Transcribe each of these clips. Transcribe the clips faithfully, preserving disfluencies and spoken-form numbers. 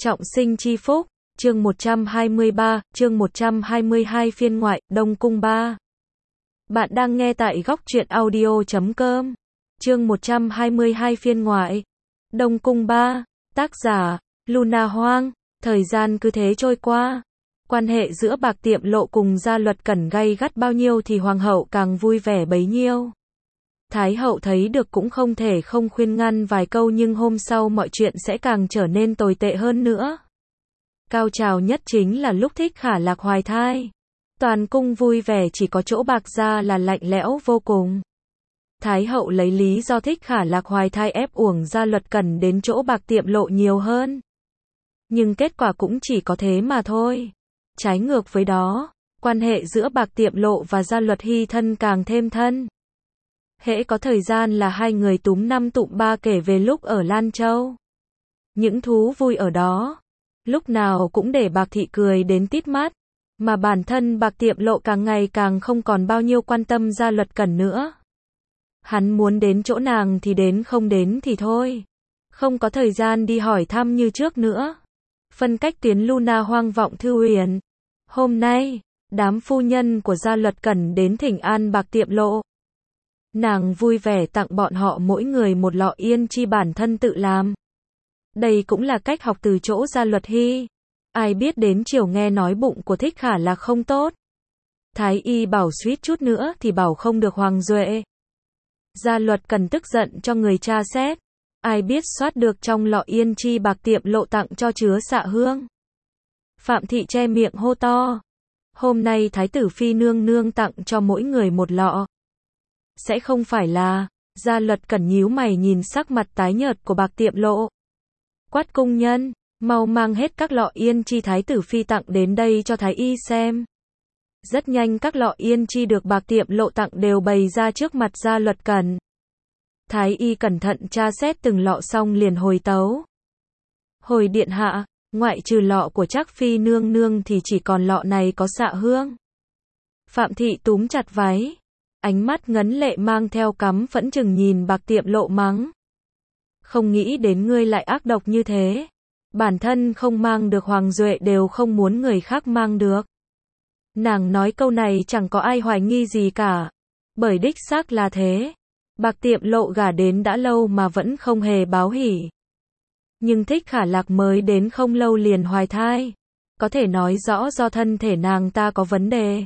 Trọng sinh chi phúc, chương một trăm hai mươi ba, chương một trăm hai mươi hai phiên ngoại, Đông Cung ba. Bạn đang nghe tại góc truyện audio chấm com. Chương một trăm hai mươi hai phiên ngoại, Đông Cung ba, tác giả, Luna Hoang. Thời gian cứ thế trôi qua. Quan hệ giữa Bạc Tiệm Lộ cùng Gia Luật Cẩn gay gắt bao nhiêu thì Hoàng hậu càng vui vẻ bấy nhiêu. Thái hậu thấy được cũng không thể không khuyên ngăn vài câu, nhưng hôm sau mọi chuyện sẽ càng trở nên tồi tệ hơn nữa. Cao trào nhất chính là lúc Thích Khả Lạc hoài thai. Toàn cung vui vẻ, chỉ có chỗ Bạc gia là lạnh lẽo vô cùng. Thái hậu lấy lý do Thích Khả Lạc hoài thai ép uổng Gia Luật Cẩn đến chỗ Bạc Tiệm Lộ nhiều hơn. Nhưng kết quả cũng chỉ có thế mà thôi. Trái ngược với đó, quan hệ giữa Bạc Tiệm Lộ và Gia Luật Hy thân càng thêm thân. Hễ có thời gian là hai người túm năm tụm ba kể về lúc ở Lan Châu. Những thú vui ở đó, lúc nào cũng để Bạc thị cười đến tít mắt, mà bản thân Bạc Tiệm Lộ càng ngày càng không còn bao nhiêu quan tâm Gia Luật Cẩn nữa. Hắn muốn đến chỗ nàng thì đến, không đến thì thôi. Không có thời gian đi hỏi thăm như trước nữa. Phân cách tiến Luna Hoang vọng thư huyền. Hôm nay, đám phu nhân của Gia Luật Cẩn đến thỉnh an Bạc Tiệm Lộ. Nàng vui vẻ tặng bọn họ mỗi người một lọ yên chi bản thân tự làm. Đây cũng là cách học từ chỗ Gia Luật Hy. Ai biết đến chiều nghe nói bụng của Thích Khả Lạc không tốt. Thái y bảo suýt chút nữa thì bảo không được Hoàng Duệ. Gia Luật Cẩn tức giận cho người tra xét. Ai biết soát được trong lọ yên chi Bạc Tiệm Lộ tặng cho chứa xạ hương. Phạm thị che miệng hô to. Hôm nay Thái tử Phi nương nương tặng cho mỗi người một lọ. Sẽ không phải là... Gia Luật Cẩn nhíu mày nhìn sắc mặt tái nhợt của Bạc Tiệm Lộ. Quát cung nhân, mau mang hết các lọ yên chi Thái tử Phi tặng đến đây cho Thái y xem. Rất nhanh các lọ yên chi được Bạc Tiệm Lộ tặng đều bày ra trước mặt Gia Luật Cẩn. Thái y cẩn thận tra xét từng lọ xong liền hồi tấu. Hồi điện hạ, ngoại trừ lọ của Trác Phi nương nương thì chỉ còn lọ này có xạ hương. Phạm thị túm chặt váy. Ánh mắt ngấn lệ mang theo cắm phẫn chừng nhìn Bạc Tiệm Lộ mắng. Không nghĩ đến ngươi lại ác độc như thế. Bản thân không mang được Hoàng Duệ đều không muốn người khác mang được. Nàng nói câu này chẳng có ai hoài nghi gì cả. Bởi đích xác là thế. Bạc Tiệm Lộ gả đến đã lâu mà vẫn không hề báo hỉ. Nhưng Thích Khả Lạc mới đến không lâu liền hoài thai. Có thể nói rõ do thân thể nàng ta có vấn đề.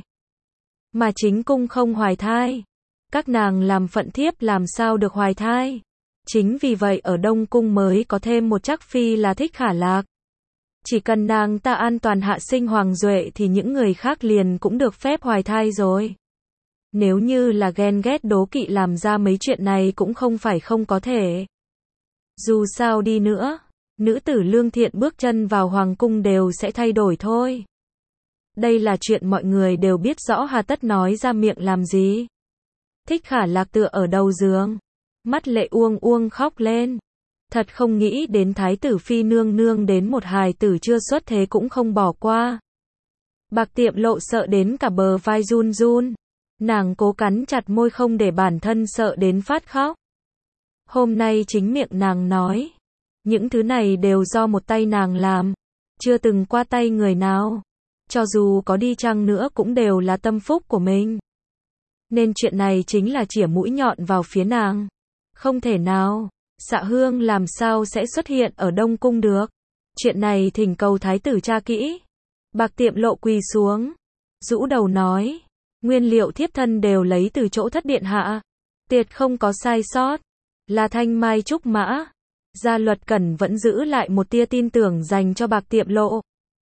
Mà chính cung không hoài thai. Các nàng làm phận thiếp làm sao được hoài thai. Chính vì vậy ở Đông Cung mới có thêm một Trác Phi là Thích Khả Lạc. Chỉ cần nàng ta an toàn hạ sinh Hoàng Duệ thì những người khác liền cũng được phép hoài thai rồi. Nếu như là ghen ghét đố kỵ làm ra mấy chuyện này cũng không phải không có thể. Dù sao đi nữa, nữ tử lương thiện bước chân vào Hoàng Cung đều sẽ thay đổi thôi. Đây là chuyện mọi người đều biết rõ, hà tất nói ra miệng làm gì. Thích Khả Lạc tựa ở đầu giường, mắt lệ uông uông khóc lên. Thật không nghĩ đến Thái tử Phi nương nương đến một hài tử chưa xuất thế cũng không bỏ qua. Bạc Tiệm Lộ sợ đến cả bờ vai run run. Nàng cố cắn chặt môi không để bản thân sợ đến phát khóc. Hôm nay chính miệng nàng nói. Những thứ này đều do một tay nàng làm. Chưa từng qua tay người nào. Cho dù có đi chăng nữa cũng đều là tâm phúc của mình. Nên chuyện này chính là chĩa mũi nhọn vào phía nàng. Không thể nào. Xạ hương làm sao sẽ xuất hiện ở Đông Cung được. Chuyện này thỉnh cầu Thái tử tra kỹ. Bạc Tiệm Lộ quỳ xuống. Rũ đầu nói. Nguyên liệu thiếp thân đều lấy từ chỗ thất điện hạ. Tuyệt không có sai sót. Là thanh mai trúc mã. Gia Luật Cẩn vẫn giữ lại một tia tin tưởng dành cho Bạc Tiệm Lộ.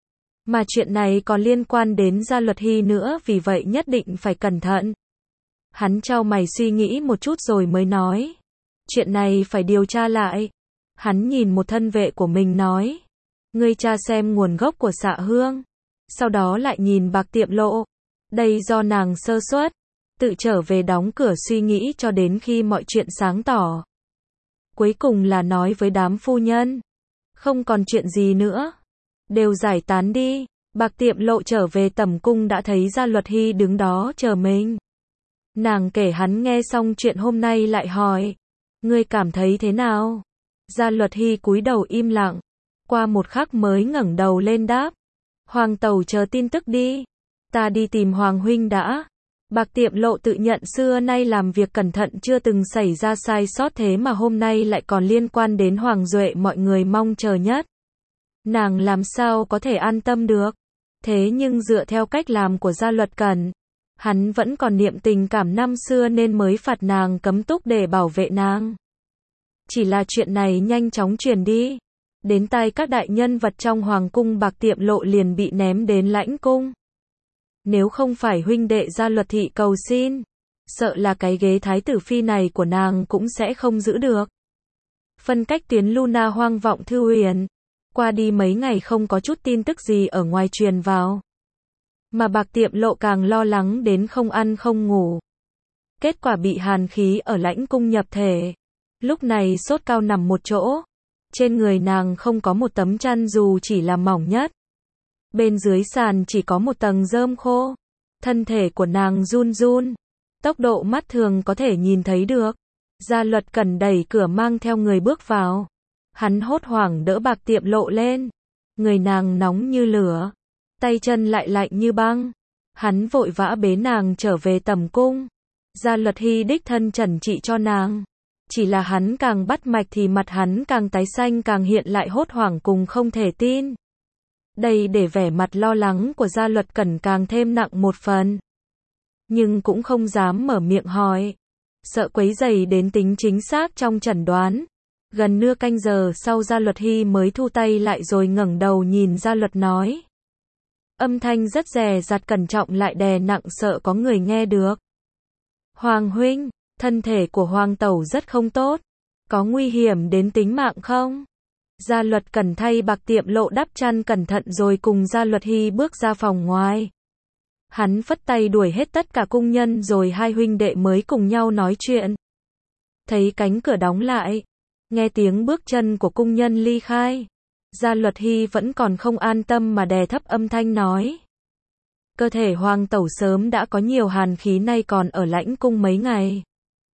Mà chuyện này còn liên quan đến Gia Luật Hy nữa, vì vậy nhất định phải cẩn thận. Hắn chau mày suy nghĩ một chút rồi mới nói. Chuyện này phải điều tra lại. Hắn nhìn một thân vệ của mình nói. Ngươi tra xem nguồn gốc của xạ hương. Sau đó lại nhìn Bạc Tiệm Lộ. Đây do nàng sơ suất. Tự trở về đóng cửa suy nghĩ cho đến khi mọi chuyện sáng tỏ. Cuối cùng là nói với đám phu nhân. Không còn chuyện gì nữa. Đều giải tán đi. Bạc Tiệm Lộ trở về tẩm cung đã thấy Gia Luật Hy đứng đó chờ mình. Nàng kể hắn nghe xong chuyện hôm nay lại hỏi. Ngươi cảm thấy thế nào? Gia Luật Hy cúi đầu im lặng. Qua một khắc mới ngẩng đầu lên đáp. Hoàng tẩu chờ tin tức đi. Ta đi tìm Hoàng huynh đã. Bạc Tiệm Lộ tự nhận xưa nay làm việc cẩn thận chưa từng xảy ra sai sót, thế mà hôm nay lại còn liên quan đến Hoàng Duệ mọi người mong chờ nhất. Nàng làm sao có thể an tâm được. Thế nhưng dựa theo cách làm của Gia Luật Cẩn, hắn vẫn còn niệm tình cảm năm xưa nên mới phạt nàng cấm túc để bảo vệ nàng. Chỉ là chuyện này nhanh chóng truyền đi đến tai các đại nhân vật trong hoàng cung, Bạc Tiệm Lộ liền bị ném đến lãnh cung. Nếu không phải huynh đệ Gia Luật thị cầu xin, sợ là cái ghế thái tử phi này của nàng cũng sẽ không giữ được. Phân cách tuyến Luna Hoang Vọng Thư Huyền. Qua đi mấy ngày không có chút tin tức gì ở ngoài truyền vào. Mà Bạc Tiệm Lộ càng lo lắng đến không ăn không ngủ. Kết quả bị hàn khí ở lãnh cung nhập thể. Lúc này sốt cao nằm một chỗ. Trên người nàng không có một tấm chăn dù chỉ là mỏng nhất. Bên dưới sàn chỉ có một tầng rơm khô. Thân thể của nàng run run. Tốc độ mắt thường có thể nhìn thấy được. Gia Luật Cẩn đẩy cửa mang theo người bước vào. Hắn hốt hoảng đỡ Bạc Tiệm Lộ lên. Người nàng nóng như lửa. Tay chân lại lạnh như băng. Hắn vội vã bế nàng trở về tầm cung. Gia Luật Hy đích thân trần trị cho nàng. Chỉ là hắn càng bắt mạch thì mặt hắn càng tái xanh, càng hiện lại hốt hoảng cùng không thể tin. Đây để vẻ mặt lo lắng của Gia Luật Cẩn càng thêm nặng một phần. Nhưng cũng không dám mở miệng hỏi. Sợ quấy rầy đến tính chính xác trong chẩn đoán. Gần nửa canh giờ sau Gia Luật Hy mới thu tay lại rồi ngẩng đầu nhìn Gia Luật nói. Âm thanh rất dè dặt cẩn trọng lại đè nặng, sợ có người nghe được. Hoàng huynh, thân thể của Hoàng tẩu rất không tốt. Có nguy hiểm đến tính mạng không? Gia Luật Cẩn thay Bạc Tiệm Lộ đắp chăn cẩn thận rồi cùng Gia Luật Hy bước ra phòng ngoài. Hắn phất tay đuổi hết tất cả cung nhân rồi hai huynh đệ mới cùng nhau nói chuyện. Thấy cánh cửa đóng lại. Nghe tiếng bước chân của cung nhân ly khai. Gia Luật Hy vẫn còn không an tâm mà đè thấp âm thanh nói. Cơ thể Hoàng tẩu sớm đã có nhiều hàn khí, nay còn ở lãnh cung mấy ngày.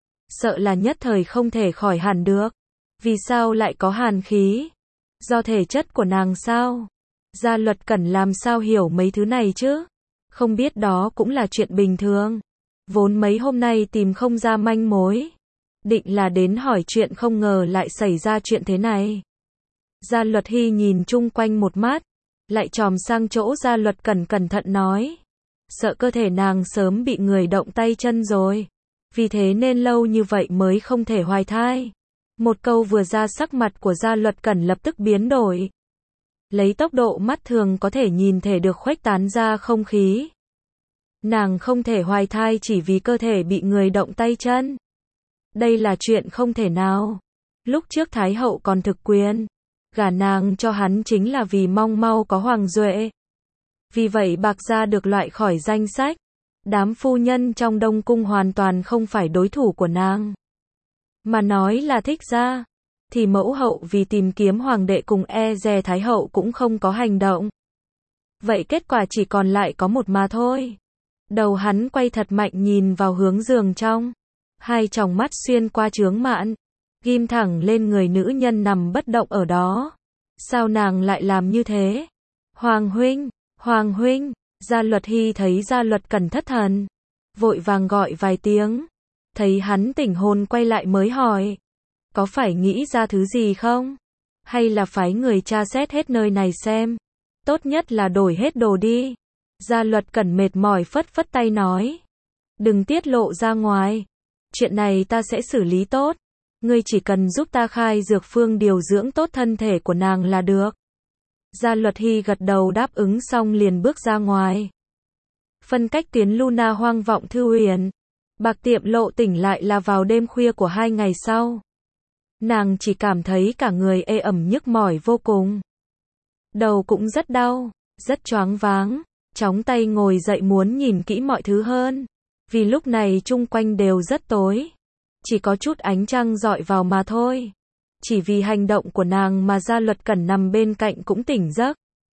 Sợ là nhất thời không thể khỏi hẳn được. Vì sao lại có hàn khí? Do thể chất của nàng sao? Gia Luật Cẩn làm sao hiểu mấy thứ này chứ? Không biết đó cũng là chuyện bình thường. Vốn mấy hôm nay tìm không ra manh mối. Định là đến hỏi chuyện, không ngờ lại xảy ra chuyện thế này. Gia Luật Hy nhìn chung quanh một mát, lại chòm sang chỗ Gia Luật Cẩn cẩn thận nói. Sợ cơ thể nàng sớm bị người động tay chân rồi. Vì thế nên lâu như vậy mới không thể hoài thai. Một câu vừa ra, sắc mặt của Gia Luật Cẩn lập tức biến đổi. Lấy tốc độ mắt thường có thể nhìn thể được khuếch tán ra không khí. Nàng không thể hoài thai chỉ vì cơ thể bị người động tay chân. Đây là chuyện không thể nào. Lúc trước Thái hậu còn thực quyền. Gả nàng cho hắn chính là vì mong mau có Hoàng Duệ. Vì vậy Bạc gia được loại khỏi danh sách. Đám phu nhân trong Đông Cung hoàn toàn không phải đối thủ của nàng. Mà nói là thích gia, thì mẫu hậu vì tìm kiếm hoàng đệ cùng e dè Thái hậu cũng không có hành động. Vậy kết quả chỉ còn lại có một mà thôi. Đầu hắn quay thật mạnh nhìn vào hướng giường trong. Hai tròng mắt xuyên qua chướng mạn, ghim thẳng lên người nữ nhân nằm bất động ở đó. Sao nàng lại làm như thế? Hoàng huynh, Hoàng huynh. Gia Luật Hy thấy Gia Luật Cẩn thất thần, vội vàng gọi vài tiếng. Thấy hắn tỉnh hồn quay lại mới hỏi. Có phải nghĩ ra thứ gì không? Hay là phái người tra xét hết nơi này xem? Tốt nhất là đổi hết đồ đi. Gia Luật Cẩn mệt mỏi phất phất tay nói. Đừng tiết lộ ra ngoài. Chuyện này ta sẽ xử lý tốt. Ngươi chỉ cần giúp ta khai dược phương điều dưỡng tốt thân thể của nàng là được. Gia Luật Hy gật đầu đáp ứng xong liền bước ra ngoài. Phân cách tuyến Luna Hoang Vọng Thư Huyền. Bạc Tiệm Lộ tỉnh lại là vào đêm khuya của hai ngày sau. Nàng chỉ cảm thấy cả người ê ẩm nhức mỏi vô cùng. Đầu cũng rất đau, rất choáng váng. Chóng tay ngồi dậy muốn nhìn kỹ mọi thứ hơn. Vì lúc này chung quanh đều rất tối. Chỉ có chút ánh trăng dọi vào mà thôi. Chỉ vì hành động của nàng mà Gia Luật Cẩn nằm bên cạnh cũng tỉnh giấc.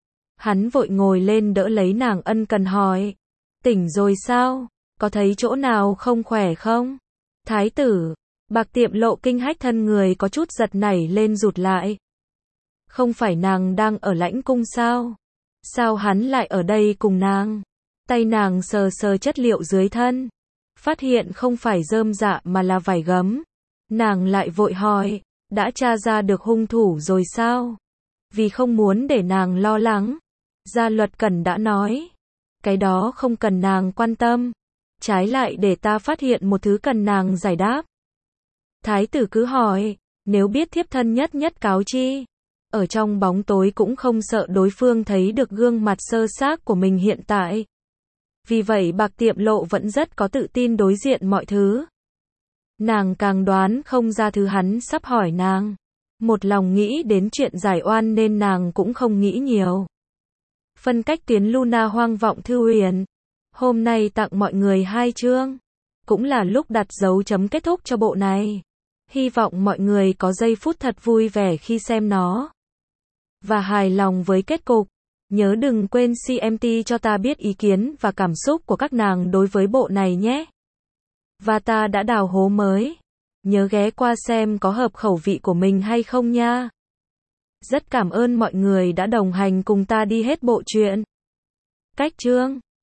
Hắn vội ngồi lên đỡ lấy nàng ân cần hỏi. Tỉnh rồi sao? Có thấy chỗ nào không khỏe không? Thái tử. Bạc Tiệm Lộ kinh hách, thân người có chút giật nảy lên rụt lại. Không phải nàng đang ở lãnh cung sao? Sao hắn lại ở đây cùng nàng? Tay nàng sờ sờ chất liệu dưới thân, phát hiện không phải rơm rạ mà là vải gấm. Nàng lại vội hỏi, đã tra ra được hung thủ rồi sao? Vì không muốn để nàng lo lắng, Gia Luật Cẩn đã nói, cái đó không cần nàng quan tâm, trái lại để ta phát hiện một thứ cần nàng giải đáp. Thái tử cứ hỏi, nếu biết thiếp thân nhất nhất cáo chi, ở trong bóng tối cũng không sợ đối phương thấy được gương mặt sơ xác của mình hiện tại. Vì vậy Bạc Tiệm Lộ vẫn rất có tự tin đối diện mọi thứ. Nàng càng đoán không ra thứ hắn sắp hỏi nàng. Một lòng nghĩ đến chuyện giải oan nên nàng cũng không nghĩ nhiều. Phân cách tuyến Luna Hoang Vọng Thư Huyền. Hôm nay tặng mọi người hai chương. Cũng là lúc đặt dấu chấm kết thúc cho bộ này. Hy vọng mọi người có giây phút thật vui vẻ khi xem nó. Và hài lòng với kết cục. Nhớ đừng quên xê em tê cho ta biết ý kiến và cảm xúc của các nàng đối với bộ này nhé. Và ta đã đào hố mới. Nhớ ghé qua xem có hợp khẩu vị của mình hay không nha. Rất cảm ơn mọi người đã đồng hành cùng ta đi hết bộ truyện. Cách chương